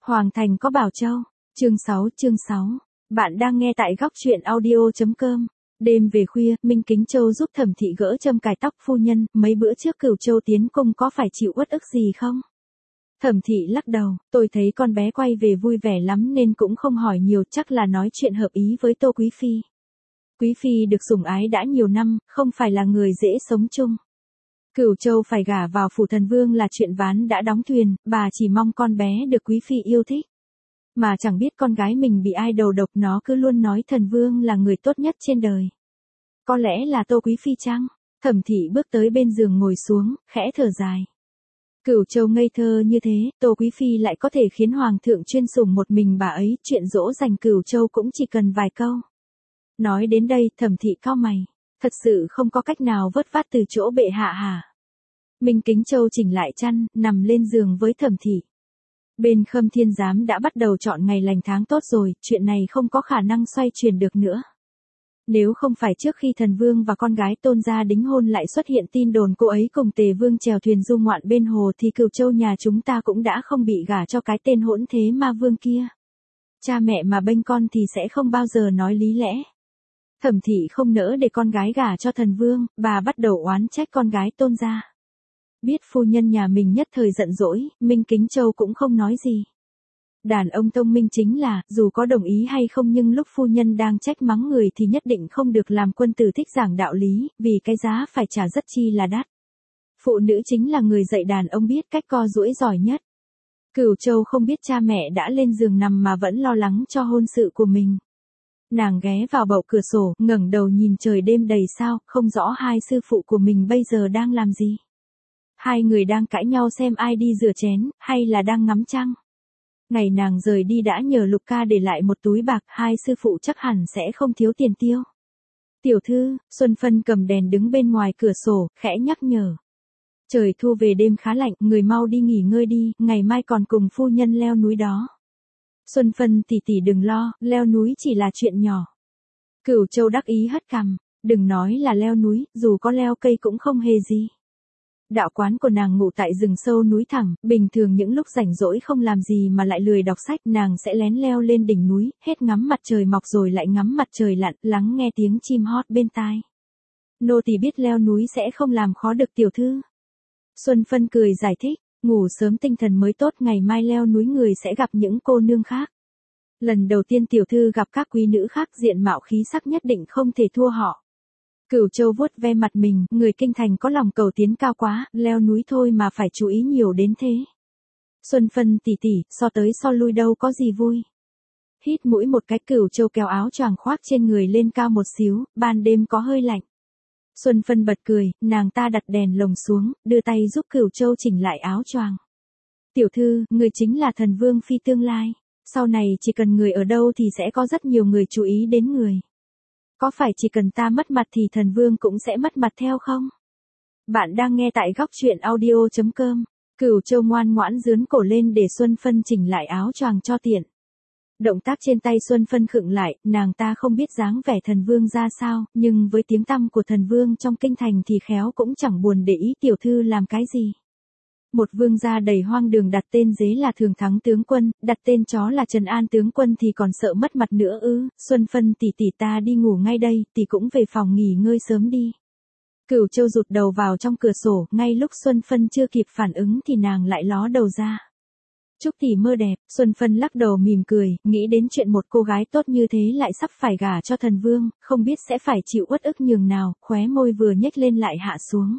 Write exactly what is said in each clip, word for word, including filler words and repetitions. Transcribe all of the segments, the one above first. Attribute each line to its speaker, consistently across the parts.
Speaker 1: Hoàng thành có Bảo Châu. Chương sáu, chương sáu. Bạn đang nghe tại góc truyện audio chấm com. Đêm về khuya, Minh Kính Châu giúp Thẩm Thị gỡ châm cài tóc. Phu nhân, mấy bữa trước Cửu Châu tiến cung có phải chịu uất ức gì không? Thẩm Thị lắc đầu, tôi thấy con bé quay về vui vẻ lắm nên cũng không hỏi nhiều, chắc là nói chuyện hợp ý với Tô Quý Phi. Quý Phi được sủng ái đã nhiều năm, không phải là người dễ sống chung. Cửu Châu phải gả vào phủ thần vương là chuyện ván đã đóng thuyền, bà chỉ mong con bé được Quý Phi yêu thích. Mà chẳng biết con gái mình bị ai đầu độc, nó cứ luôn nói thần vương là người tốt nhất trên đời. Có lẽ là Tô Quý Phi chăng? Thẩm Thị bước tới bên giường ngồi xuống, khẽ thở dài. Cửu Châu ngây thơ như thế, Tô Quý Phi lại có thể khiến Hoàng thượng chuyên sủng một mình bà ấy, chuyện dỗ dành Cửu Châu cũng chỉ cần vài câu. Nói đến đây, Thẩm Thị cau mày. Thật sự không có cách nào vớt vát từ chỗ bệ hạ hả? Minh Kính Châu chỉnh lại chăn, nằm lên giường với Thẩm Thị. Bên Khâm Thiên Giám đã bắt đầu chọn ngày lành tháng tốt rồi, chuyện này không có khả năng xoay chuyển được nữa. Nếu không phải trước khi thần vương và con gái Tôn gia đính hôn lại xuất hiện tin đồn cô ấy cùng Tề Vương chèo thuyền du ngoạn bên hồ thì Cửu Châu nhà chúng ta cũng đã không bị gả cho cái tên hỗn thế ma vương kia. Cha mẹ mà bênh con thì sẽ không bao giờ nói lý lẽ. Thẩm Thị không nỡ để con gái gả cho thần vương, bà bắt đầu oán trách con gái Tôn gia. Biết phu nhân nhà mình nhất thời giận dỗi, Minh Kính Châu cũng không nói gì. Đàn ông thông minh chính là, dù có đồng ý hay không nhưng lúc phu nhân đang trách mắng người thì nhất định không được làm quân tử thích giảng đạo lý, vì cái giá phải trả rất chi là đắt. Phụ nữ chính là người dạy đàn ông biết cách co duỗi giỏi nhất. Cửu Châu không biết cha mẹ đã lên giường nằm mà vẫn lo lắng cho hôn sự của mình. Nàng ghé vào bậu cửa sổ, ngẩng đầu nhìn trời đêm đầy sao, không rõ hai sư phụ của mình bây giờ đang làm gì. Hai người đang cãi nhau xem ai đi rửa chén, hay là đang ngắm trăng. Ngày nàng rời đi đã nhờ Lục Ca để lại một túi bạc, hai sư phụ chắc hẳn sẽ không thiếu tiền tiêu. Tiểu thư, Xuân Phân cầm đèn đứng bên ngoài cửa sổ, khẽ nhắc nhở. Trời thu về đêm khá lạnh, người mau đi nghỉ ngơi đi, ngày mai còn cùng phu nhân leo núi đó. Xuân Phân tỷ tỷ đừng lo, leo núi chỉ là chuyện nhỏ. Cửu Châu đắc ý hất cằm, đừng nói là leo núi, dù có leo cây cũng không hề gì. Đạo quán của nàng ngụ tại rừng sâu núi thẳm, bình thường những lúc rảnh rỗi không làm gì mà lại lười đọc sách, nàng sẽ lén leo lên đỉnh núi, hết ngắm mặt trời mọc rồi lại ngắm mặt trời lặn, lắng nghe tiếng chim hót bên tai. Nô tỳ biết leo núi sẽ không làm khó được tiểu thư. Xuân Phân cười giải thích, ngủ sớm tinh thần mới tốt, ngày mai leo núi người sẽ gặp những cô nương khác. Lần đầu tiên tiểu thư gặp các quý nữ khác, diện mạo khí sắc nhất định không thể thua họ. Cửu Châu vuốt ve mặt mình, người kinh thành có lòng cầu tiến cao quá, leo núi thôi mà phải chú ý nhiều đến thế. Xuân Phân tỷ tỷ, so tới so lui đâu có gì vui. Hít mũi một cái, Cửu Châu kéo áo choàng khoác trên người lên cao một xíu, ban đêm có hơi lạnh. Xuân Phân bật cười, nàng ta đặt đèn lồng xuống, đưa tay giúp Cửu Châu chỉnh lại áo choàng. Tiểu thư, người chính là thần vương phi tương lai. Sau này chỉ cần người ở đâu thì sẽ có rất nhiều người chú ý đến người. Có phải chỉ cần ta mất mặt thì thần vương cũng sẽ mất mặt theo không? Bạn đang nghe tại góc truyện audio chấm com. Cửu Châu ngoan ngoãn dướn cổ lên để Xuân Phân chỉnh lại áo choàng cho tiện. Động tác trên tay Xuân Phân khựng lại, nàng ta không biết dáng vẻ thần vương ra sao, nhưng với tiếng tăm của thần vương trong kinh thành thì khéo cũng chẳng buồn để ý tiểu thư làm cái gì. Một vương gia đầy hoang đường đặt tên dế là Thường Thắng tướng quân, đặt tên chó là Trần An tướng quân thì còn sợ mất mặt nữa ư? Xuân Phân tỷ tỷ ta đi ngủ ngay đây, tỷ cũng về phòng nghỉ ngơi sớm đi. Cửu Châu rụt đầu vào trong cửa sổ, ngay lúc Xuân Phân chưa kịp phản ứng thì nàng lại ló đầu ra. Chúc tỷ mơ đẹp. Xuân Phân lắc đầu mỉm cười, nghĩ đến chuyện một cô gái tốt như thế lại sắp phải gả cho thần vương, không biết sẽ phải chịu uất ức nhường nào, khóe môi vừa nhếch lên lại hạ xuống.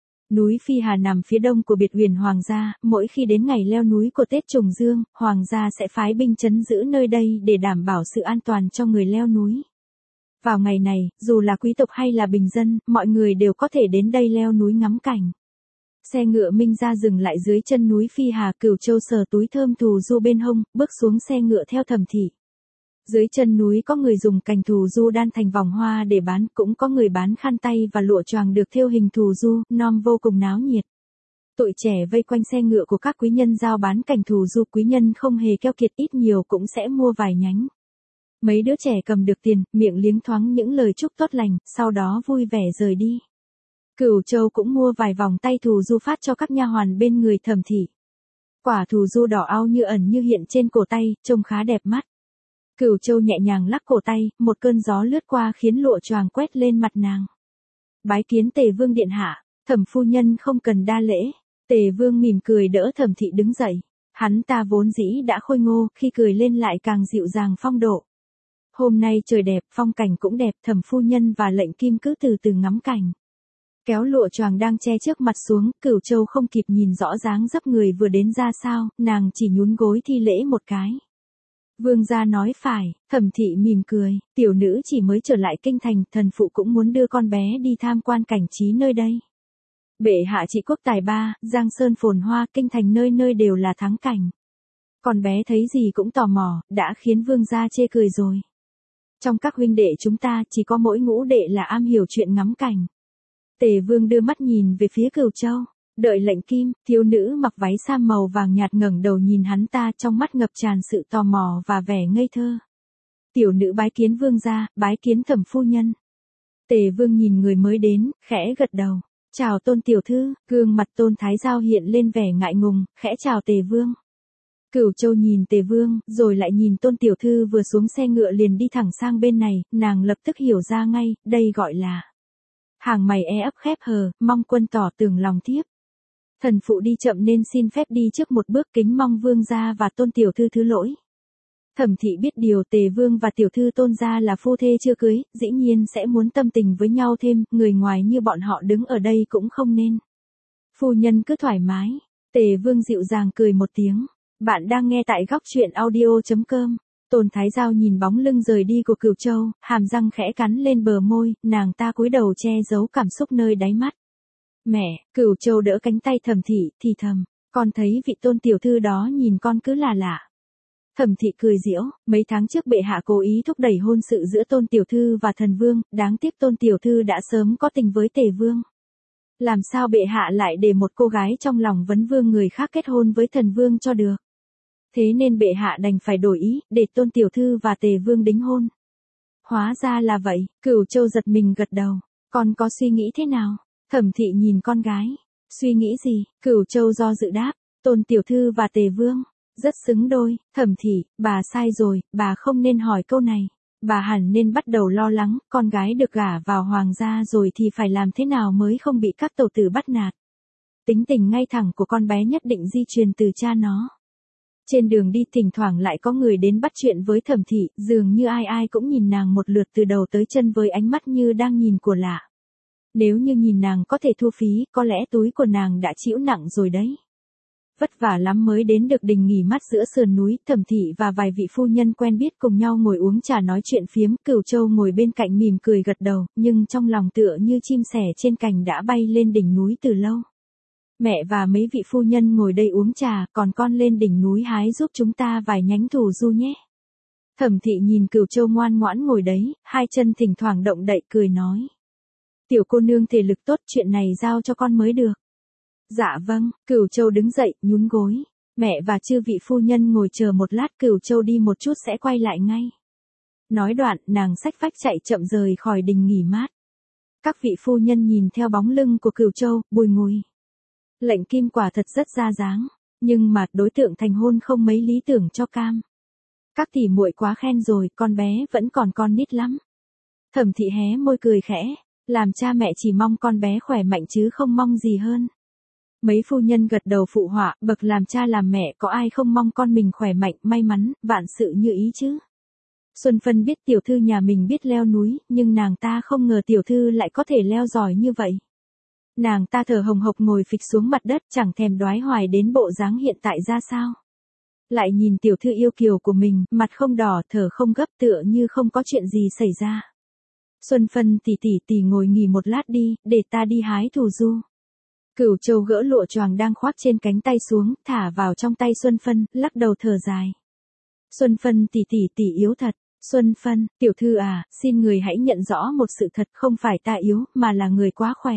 Speaker 1: Núi Phi Hà nằm phía đông của biệt huyền Hoàng gia, mỗi khi đến ngày leo núi của Tết Trùng Dương, Hoàng gia sẽ phái binh trấn giữ nơi đây để đảm bảo sự an toàn cho người leo núi. Vào ngày này, dù là quý tộc hay là bình dân, mọi người đều có thể đến đây leo núi ngắm cảnh. Xe ngựa Minh gia dừng lại dưới chân núi Phi Hà, Cửu Châu sờ túi thơm thù du bên hông, bước xuống xe ngựa theo Thẩm Thị. Dưới chân núi có người dùng cành thù du đan thành vòng hoa để bán, cũng có người bán khăn tay và lụa choàng được thêu hình thù du, nom vô cùng náo nhiệt. Tụi trẻ vây quanh xe ngựa của các quý nhân giao bán cành thù du, quý nhân không hề keo kiệt, ít nhiều cũng sẽ mua vài nhánh. Mấy đứa trẻ cầm được tiền, miệng liếng thoáng những lời chúc tốt lành, sau đó vui vẻ rời đi. Cửu Châu cũng mua vài vòng tay thù du phát cho các nha hoàn bên người Thẩm Thị. Quả thù du đỏ ao như ẩn như hiện trên cổ tay, trông khá đẹp mắt. Cửu Châu nhẹ nhàng lắc cổ tay, một cơn gió lướt qua khiến lụa choàng quét lên mặt nàng. Bái kiến Tề Vương điện hạ, Thẩm phu nhân không cần đa lễ. Tề Vương mỉm cười đỡ Thẩm thị đứng dậy. Hắn ta vốn dĩ đã khôi ngô, khi cười lên lại càng dịu dàng phong độ. Hôm nay trời đẹp, phong cảnh cũng đẹp, Thẩm phu nhân và Lệnh Kim cứ từ từ ngắm cảnh. Kéo lụa choàng đang che trước mặt xuống, Cửu Châu không kịp nhìn rõ dáng dấp người vừa đến ra sao, nàng chỉ nhún gối thi lễ một cái. Vương gia nói phải, Thẩm thị mỉm cười, tiểu nữ chỉ mới trở lại kinh thành, thần phụ cũng muốn đưa con bé đi tham quan cảnh trí nơi đây. Bệ hạ trị quốc tài ba, giang sơn phồn hoa, kinh thành nơi nơi đều là thắng cảnh. Con bé thấy gì cũng tò mò, đã khiến vương gia chê cười rồi. Trong các huynh đệ chúng ta chỉ có mỗi ngũ đệ là am hiểu chuyện ngắm cảnh. Tề Vương đưa mắt nhìn về phía Cửu Châu, đợi Lệnh Kim, thiếu nữ mặc váy sam màu vàng nhạt ngẩng đầu nhìn hắn ta, trong mắt ngập tràn sự tò mò và vẻ ngây thơ. Tiểu nữ bái kiến vương gia, bái kiến Thẩm phu nhân. Tề Vương nhìn người mới đến, khẽ gật đầu. Chào Tôn tiểu thư, gương mặt Tôn Thái Giao hiện lên vẻ ngại ngùng, khẽ chào Tề Vương. Cửu Châu nhìn Tề Vương, rồi lại nhìn Tôn tiểu thư vừa xuống xe ngựa liền đi thẳng sang bên này, nàng lập tức hiểu ra ngay, đây gọi là hàng mày e ấp khép hờ, mong quân tỏ tường lòng thiếp. Thần phụ đi chậm nên xin phép đi trước một bước, kính mong vương gia và Tôn tiểu thư thứ lỗi. Thẩm thị biết điều Tề Vương và tiểu thư Tôn gia là phu thê chưa cưới, dĩ nhiên sẽ muốn tâm tình với nhau thêm, người ngoài như bọn họ đứng ở đây cũng không nên. Phu nhân cứ thoải mái. Tề Vương dịu dàng cười một tiếng. Bạn đang nghe tại góc truyện audio chấm com. Tôn Thái Giao nhìn bóng lưng rời đi của Cửu Châu, hàm răng khẽ cắn lên bờ môi, nàng ta cúi đầu che giấu cảm xúc nơi đáy mắt. Mẹ, Cửu Châu đỡ cánh tay Thẩm thị, thì thầm, con thấy vị Tôn tiểu thư đó nhìn con cứ là lạ. Thẩm thị cười giễu, mấy tháng trước bệ hạ cố ý thúc đẩy hôn sự giữa Tôn tiểu thư và Thần Vương, đáng tiếc Tôn tiểu thư đã sớm có tình với Tề Vương. Làm sao bệ hạ lại để một cô gái trong lòng vấn vương người khác kết hôn với Thần Vương cho được? Thế nên bệ hạ đành phải đổi ý, để Tôn tiểu thư và Tề Vương đính hôn. Hóa ra là vậy, Cửu Châu giật mình gật đầu. Con có suy nghĩ thế nào? Thẩm thị nhìn con gái. Suy nghĩ gì? Cửu Châu do dự đáp. Tôn tiểu thư và Tề Vương rất xứng đôi. Thẩm thị, bà sai rồi, bà không nên hỏi câu này. Bà hẳn nên bắt đầu lo lắng, con gái được gả vào hoàng gia rồi thì phải làm thế nào mới không bị các tẩu tử bắt nạt. Tính tình ngay thẳng của con bé nhất định di truyền từ cha nó. Trên đường đi thỉnh thoảng lại có người đến bắt chuyện với Thẩm thị, dường như ai ai cũng nhìn nàng một lượt từ đầu tới chân với ánh mắt như đang nhìn của lạ. Nếu như nhìn nàng có thể thu phí, có lẽ túi của nàng đã chịu nặng rồi đấy. Vất vả lắm mới đến được đình nghỉ mát giữa sườn núi, Thẩm thị và vài vị phu nhân quen biết cùng nhau ngồi uống trà nói chuyện phiếm, Cửu Châu ngồi bên cạnh mỉm cười gật đầu, nhưng trong lòng tựa như chim sẻ trên cành đã bay lên đỉnh núi từ lâu. Mẹ và mấy vị phu nhân ngồi đây uống trà, còn con lên đỉnh núi hái giúp chúng ta vài nhánh thù du nhé. Thẩm thị nhìn Cửu Châu ngoan ngoãn ngồi đấy, hai chân thỉnh thoảng động đậy cười nói. Tiểu cô nương thể lực tốt, chuyện này giao cho con mới được. Dạ vâng, Cửu Châu đứng dậy, nhún gối. Mẹ và chư vị phu nhân ngồi chờ một lát, Cửu Châu đi một chút sẽ quay lại ngay. Nói đoạn, nàng xách vách chạy chậm rời khỏi đình nghỉ mát. Các vị phu nhân nhìn theo bóng lưng của Cửu Châu, bùi ngùi. Lệnh Kim quả thật rất ra dáng, nhưng mà đối tượng thành hôn không mấy lý tưởng cho cam. Các tỷ muội quá khen rồi, con bé vẫn còn con nít lắm. Thẩm thị hé môi cười khẽ, làm cha mẹ chỉ mong con bé khỏe mạnh chứ không mong gì hơn. Mấy phu nhân gật đầu phụ họa, bậc làm cha làm mẹ có ai không mong con mình khỏe mạnh, may mắn, vạn sự như ý chứ. Xuân Phân biết tiểu thư nhà mình biết leo núi, nhưng nàng ta không ngờ tiểu thư lại có thể leo giỏi như vậy. Nàng ta thở hồng hộc ngồi phịch xuống mặt đất, chẳng thèm đoái hoài đến bộ dáng hiện tại ra sao. Lại nhìn tiểu thư yêu kiều của mình, mặt không đỏ, thở không gấp, tựa như không có chuyện gì xảy ra. Xuân Phân tỷ tỷ tỷ ngồi nghỉ một lát đi, để ta đi hái thù du. Cửu Châu gỡ lụa choàng đang khoác trên cánh tay xuống, thả vào trong tay Xuân Phân, lắc đầu thở dài. Xuân Phân tỷ tỷ tỷ yếu thật. Xuân Phân, tiểu thư à, xin người hãy nhận rõ một sự thật, không phải ta yếu, mà là người quá khỏe.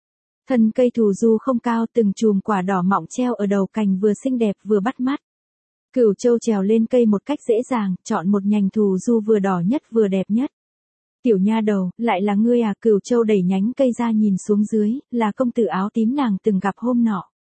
Speaker 1: Thân cây thù du không cao, từng chùm quả đỏ mọng treo ở đầu cành vừa xinh đẹp vừa bắt mắt. Cửu Châu trèo lên cây một cách dễ dàng, chọn một nhành thù du vừa đỏ nhất vừa đẹp nhất. Tiểu nha đầu, lại là ngươi à? Cửu Châu đẩy nhánh cây ra nhìn xuống dưới, là công tử áo tím nàng từng gặp hôm nọ.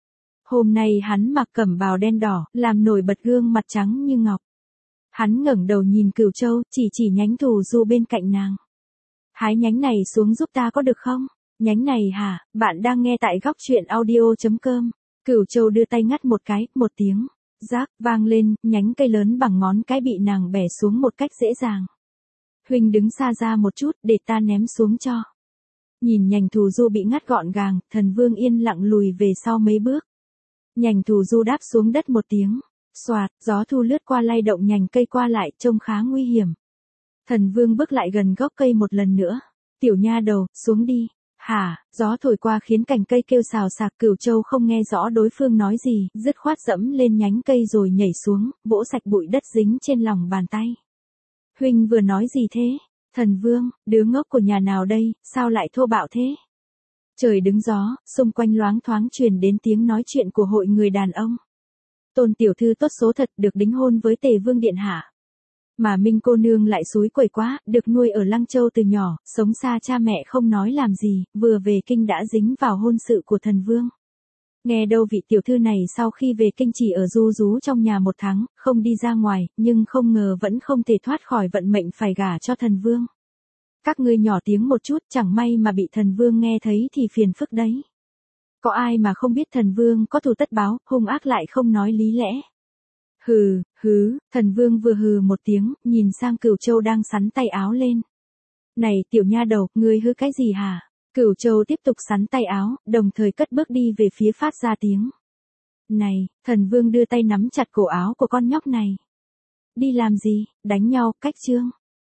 Speaker 1: Hôm nay hắn mặc cẩm bào đen đỏ, làm nổi bật gương mặt trắng như ngọc. Hắn ngẩng đầu nhìn Cửu Châu, chỉ chỉ nhánh thù du bên cạnh nàng. Hái nhánh này xuống giúp ta có được không? Nhánh này hả? Bạn đang nghe tại góc truyện audio.com. Cửu Châu đưa tay ngắt một cái, một tiếng. Rác, vang lên, nhánh cây lớn bằng ngón cái bị nàng bẻ xuống một cách dễ dàng. Huynh đứng xa ra một chút, để ta ném xuống cho. Nhìn nhành thù du bị ngắt gọn gàng, Thần Vương yên lặng lùi về sau mấy bước. Nhành thù du đáp xuống đất một tiếng. Xoạt, gió thu lướt qua lay động nhành cây qua lại, trông khá nguy hiểm. Thần Vương bước lại gần gốc cây một lần nữa. Tiểu nha đầu, xuống đi. Hả, gió thổi qua khiến cành cây kêu xào xạc. Cửu Châu không nghe rõ đối phương nói gì, dứt khoát dẫm lên nhánh cây rồi nhảy xuống, vỗ sạch bụi đất dính trên lòng bàn tay. Huynh vừa nói gì thế? Thần Vương, đứa ngốc của nhà nào đây, sao lại thô bạo thế? Trời đứng gió, xung quanh loáng thoáng truyền đến tiếng nói chuyện của hội người đàn ông. Tôn tiểu thư tốt số thật, được đính hôn với Tề Vương điện hạ. Mà Minh cô nương lại xúi quẩy quá, được nuôi ở Lăng Châu từ nhỏ, sống xa cha mẹ không nói làm gì, vừa về kinh đã dính vào hôn sự của Thần Vương. Nghe đâu vị tiểu thư này sau khi về kinh chỉ ở ru rú trong nhà một tháng, không đi ra ngoài, nhưng không ngờ vẫn không thể thoát khỏi vận mệnh phải gả cho Thần Vương. Các ngươi nhỏ tiếng một chút, chẳng may mà bị Thần Vương nghe thấy thì phiền phức đấy. Có ai mà không biết Thần Vương có thù tất báo, hung ác lại không nói lý lẽ. Hừ, hứ, Thần Vương vừa hừ một tiếng, nhìn sang Cửu Châu đang sắn tay áo lên. Này tiểu nha đầu, ngươi hứ cái gì hả? Cửu Châu tiếp tục sắn tay áo, đồng thời cất bước đi về phía phát ra tiếng. Này, Thần Vương đưa tay nắm chặt cổ áo của con nhóc này. Đi làm gì, đánh nhau, cách chương.